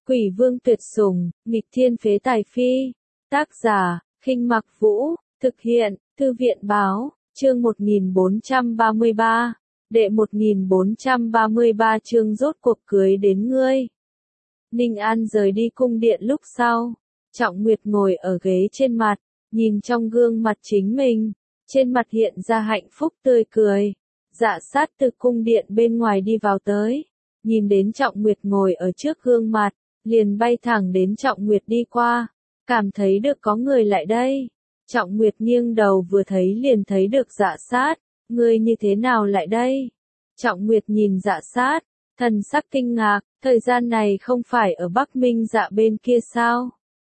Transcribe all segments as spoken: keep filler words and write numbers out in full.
Quỷ vương tuyệt sủng, nghịch thiên phế tài phi. Tác giả, Khinh Mặc Vũ, thực hiện, Thư viện báo, chương một nghìn bốn trăm ba mươi ba, đệ một nghìn bốn trăm ba mươi ba chương rốt cuộc cưới đến ngươi. Ninh An rời đi cung điện lúc sau, Trọng Nguyệt ngồi ở ghế trên mặt, nhìn trong gương mặt chính mình, trên mặt hiện ra hạnh phúc tươi cười. Dạ sát từ cung điện bên ngoài đi vào tới, nhìn đến Trọng Nguyệt ngồi ở trước gương mặt, liền bay thẳng đến Trọng Nguyệt đi qua, cảm thấy được có người lại đây. Trọng Nguyệt nghiêng đầu vừa thấy liền thấy được Dạ sát, ngươi như thế nào lại đây? Trọng Nguyệt nhìn Dạ sát, thần sắc kinh ngạc, thời gian này không phải ở Bắc Minh Dạ bên kia sao?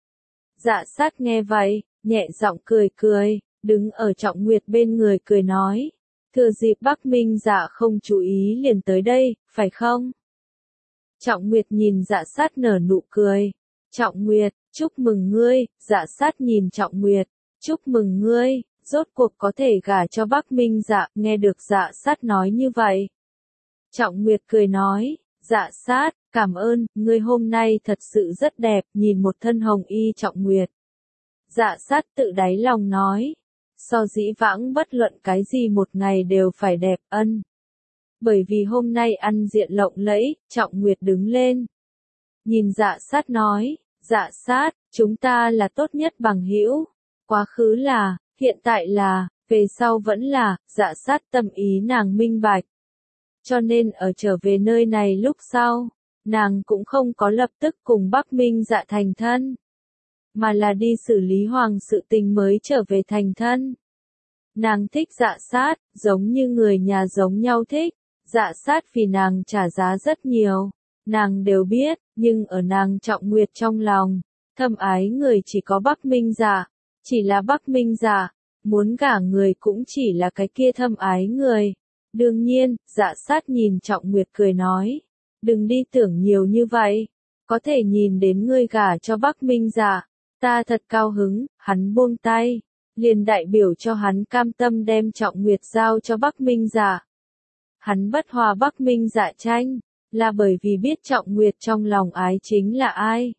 Dạ sát nghe vậy, nhẹ giọng cười cười, đứng ở Trọng Nguyệt bên người cười nói, thừa dịp Bắc Minh Dạ không chú ý liền tới đây, phải không? Trọng Nguyệt nhìn Dạ sát nở nụ cười. Trọng Nguyệt, chúc mừng ngươi. Dạ sát nhìn Trọng Nguyệt, chúc mừng ngươi, rốt cuộc có thể gả cho Bắc Minh Dạ. Nghe được Dạ sát nói như vậy, Trọng Nguyệt cười nói, Dạ sát, cảm ơn, ngươi hôm nay thật sự rất đẹp. Nhìn một thân hồng y Trọng Nguyệt, Dạ sát tự đáy lòng nói, so dĩ vãng bất luận cái gì một ngày đều phải đẹp ân. Bởi vì hôm nay ăn diện lộng lẫy, Trọng Nguyệt đứng lên. Nhìn Dạ sát nói, Dạ sát, chúng ta là tốt nhất bằng hữu. Quá khứ là, hiện tại là, về sau vẫn là. Dạ sát tâm ý nàng minh bạch. Cho nên ở trở về nơi này lúc sau, nàng cũng không có lập tức cùng Bắc Minh Dạ thành thân, mà là đi xử lý hoàng sự tình mới trở về thành thân. Nàng thích Dạ sát, giống như người nhà giống nhau thích. Dạ sát vì nàng trả giá rất nhiều, nàng đều biết, nhưng ở nàng Trọng Nguyệt trong lòng, thâm ái người chỉ có Bắc Minh Dạ, chỉ là Bắc Minh Dạ, muốn gả người cũng chỉ là cái kia thâm ái người. Đương nhiên, Dạ sát nhìn Trọng Nguyệt cười nói, đừng đi tưởng nhiều như vậy, có thể nhìn đến ngươi gả cho Bắc Minh Dạ, ta thật cao hứng. Hắn buông tay, liền đại biểu cho hắn cam tâm đem Trọng Nguyệt giao cho Bắc Minh Dạ. Hắn bất hòa Bắc Minh Dạ tranh, là bởi vì biết Trọng Nguyệt trong lòng ái chính là ai.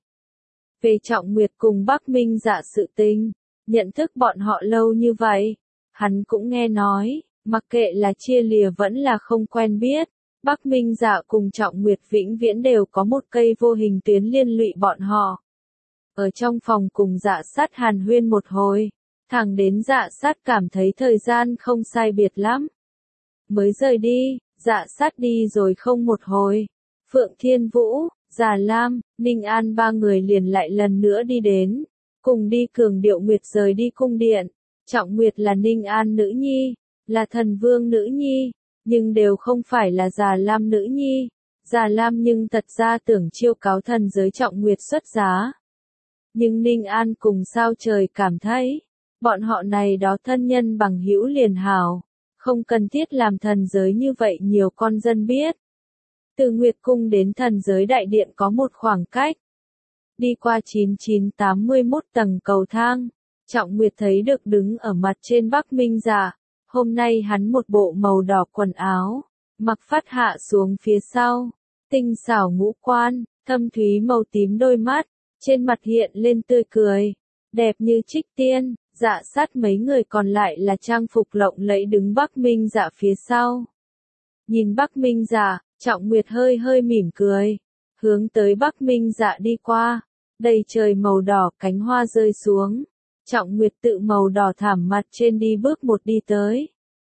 Về Trọng Nguyệt cùng Bắc Minh Dạ sự tình, nhận thức bọn họ lâu như vậy, hắn cũng nghe nói, mặc kệ là chia lìa vẫn là không quen biết, Bắc Minh Dạ cùng Trọng Nguyệt vĩnh viễn đều có một cây vô hình tuyến liên lụy bọn họ. Ở trong phòng cùng Dạ sát hàn huyên một hồi, thẳng đến Dạ sát cảm thấy thời gian không sai biệt lắm, mới rời đi. Dạ sát đi rồi không một hồi, Phượng Thiên Vũ, Già Lam, Ninh An ba người liền lại lần nữa đi đến, cùng đi cường điệu Nguyệt rời đi cung điện. Trọng Nguyệt là Ninh An nữ nhi, là thần vương nữ nhi, nhưng đều không phải là Già Lam nữ nhi. Già Lam nhưng thật ra tưởng chiêu cáo thần giới Trọng Nguyệt xuất giá. Nhưng Ninh An cùng sao trời cảm thấy, bọn họ này đó thân nhân bằng hữu liền hảo, không cần thiết làm thần giới như vậy nhiều con dân biết. Từ Nguyệt Cung đến thần giới đại điện có một khoảng cách. Đi qua chín chín tám mươi mốt tầng cầu thang, Trọng Nguyệt thấy được đứng ở mặt trên Bắc Minh Dạ. Hôm nay hắn một bộ màu đỏ quần áo, mặc phát hạ xuống phía sau, tinh xảo ngũ quan, thâm thúy màu tím đôi mắt, trên mặt hiện lên tươi cười, đẹp như trích tiên. Dạ sát mấy người còn lại là trang phục lộng lẫy đứng Bắc Minh Dạ phía sau. Nhìn Bắc Minh Dạ, Trọng Nguyệt hơi hơi mỉm cười, hướng tới Bắc Minh Dạ đi qua. Đầy trời màu đỏ cánh hoa rơi xuống, Trọng Nguyệt tự màu đỏ thảm mặt trên đi bước một đi tới.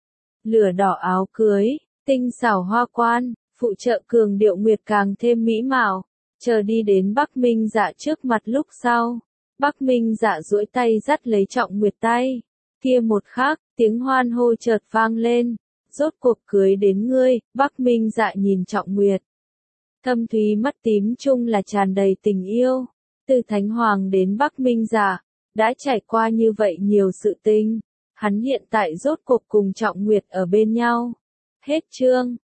Lửa đỏ áo cưới, tinh xảo hoa quan, phụ trợ cường điệu Nguyệt càng thêm mỹ mạo. Chờ đi đến Bắc Minh Dạ trước mặt lúc sau, Bắc Minh Dạ duỗi tay dắt lấy Trọng Nguyệt tay. Kia một khắc, tiếng hoan hô chợt vang lên. Rốt cuộc cưới đến ngươi. Bắc Minh Dạ nhìn Trọng Nguyệt, thâm thúy mắt tím chung là tràn đầy tình yêu. Từ Thánh Hoàng đến Bắc Minh Dạ, đã trải qua như vậy nhiều sự tình. Hắn hiện tại rốt cuộc cùng Trọng Nguyệt ở bên nhau. Hết chương.